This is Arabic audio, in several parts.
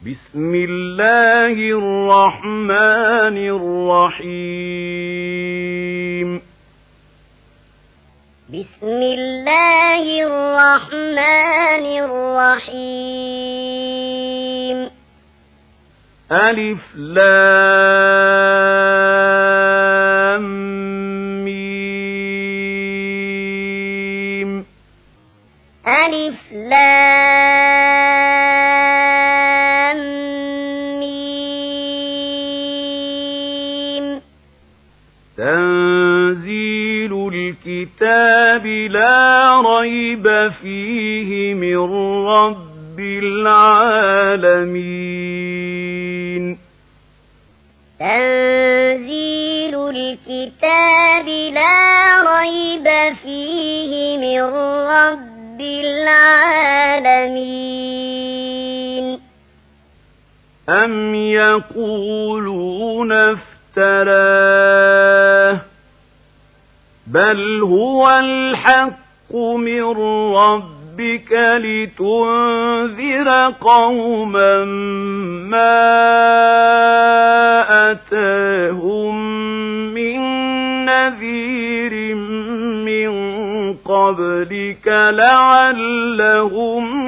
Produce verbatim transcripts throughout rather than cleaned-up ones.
بسم الله الرحمن الرحيم بسم الله الرحمن الرحيم ألف لام ميم ألف لام ميم تنزيل الكتاب لا ريب فيه من رب العالمين تنزيل الكتاب لا ريب فيه من رب العالمين أم يقولون افتراه بل هو الحق من ربك لتنذر قوما ما أتاهم من نذير من قبلك لعلهم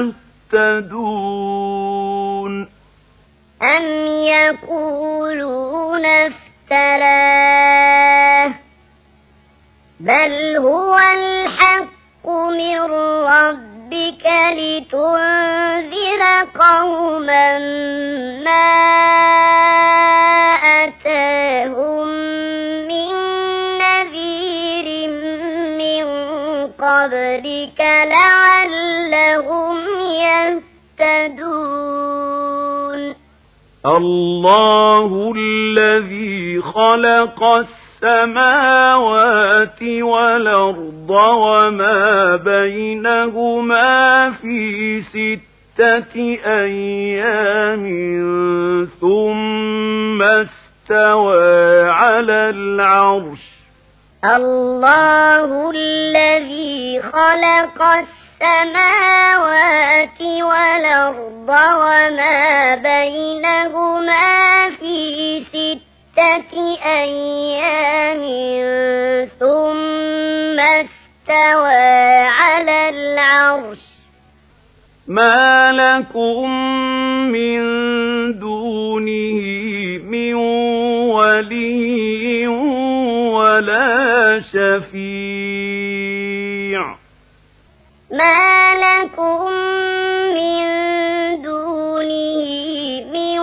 يهتدون أم يقولون افتراه بل هو الحق من ربك لتنذر قوما ما أتاهم من نذير من قبلك لعلهم يهتدون الله الذي خلق السماوات والأرض وما بينهما في ستة أيام ثم استوى على العرش الله الذي خلق السماوات والأرض وما بينهما في ستة أيام ثم استوى على العرش ما لكم من دونه من ولي ولا شفيع ما لكم من دونه من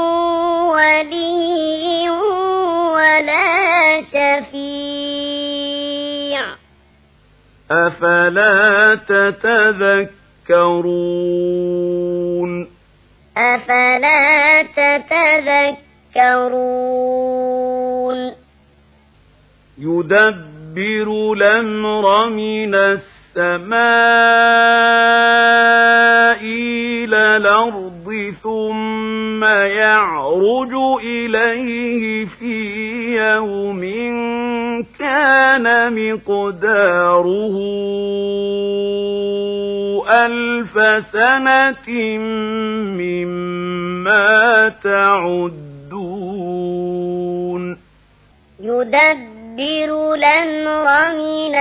ولي ولا شفيع أفلا تتذكرون أفلا تتذكرون يدبر الأمر من السماء إلى الأرض ثم يعرج إليه في يوم كان مقداره ألف سنة مما تعدون يدبر الأمر من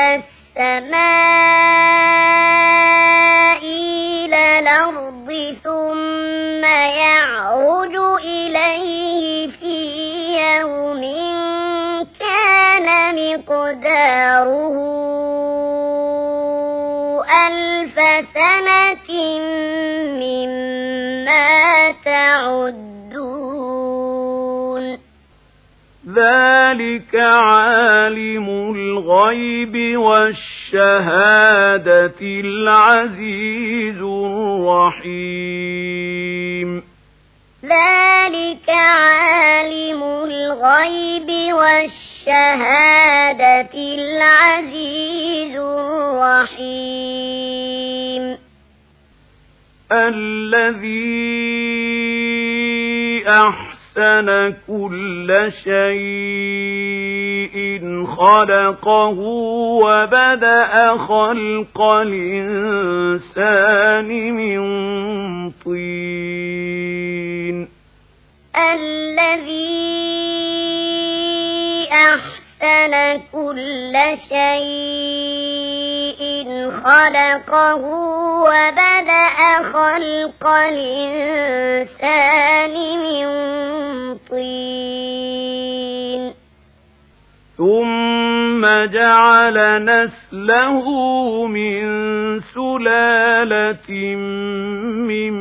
السماء إلى الأرض ثم يعرج إليه في يوم كان مقداره ألف سنة مما تعدون ذلك عالم الغيب والشهادة العزيز الرحيم ذلك عالم الغيب والشهادة العزيز الرحيم الذي أحسن أحسن كل شيء خلقه وبدأ خلق الإنسان من طين الذي أحسن كل شيء خلقه وبدأ خلق الإنسان من طين ثم جعل نسله من سلالة من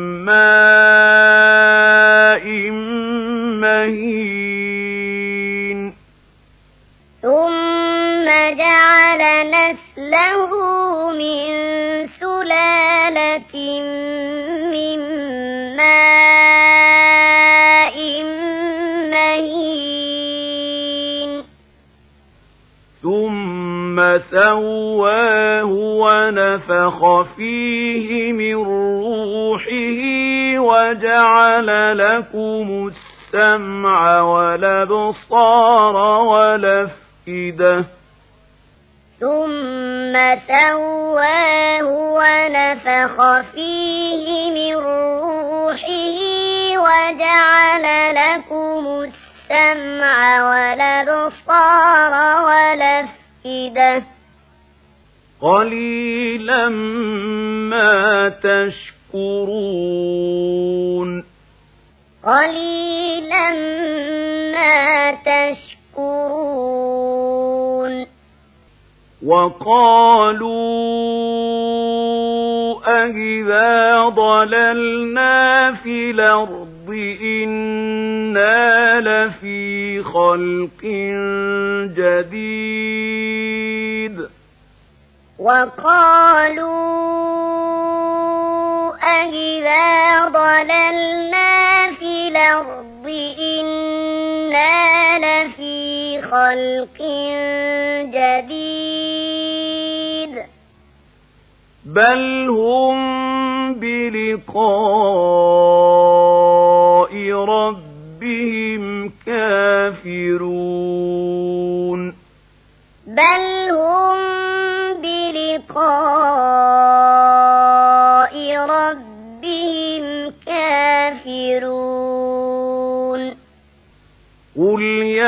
ماء مهين ثم جعل نسله من سلالة من ماء مهين ثم سواه ونفخ فيه من روحه وجعل لكم السمع والأبصار والأفئدة ثم سواه ونفخ فيه من روحه وجعل لكم السمع والأبصار والأفئدة قليلا ما تشكرون قليلا ما تشكرون وقالوا أَإِذَا ضللنا في الأرض إنا لفي خلق جديد وقالوا أَإِذَا ضللنا في الأرض إنا لفي خلق جديد بل هم بلقاء ربهم كافرون بل هم بلقاء ربهم كافرون قل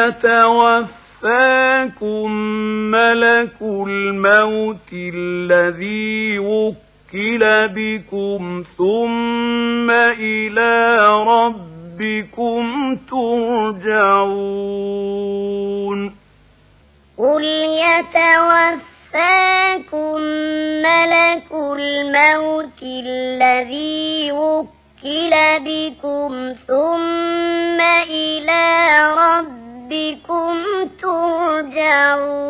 يتوفاكم ملك الموت الذي وكل بكم ثم إلى ربكم ترجعون قل يتوفاكم ملك الموت الذي وكل بكم ثم إلى ربكم ترجعون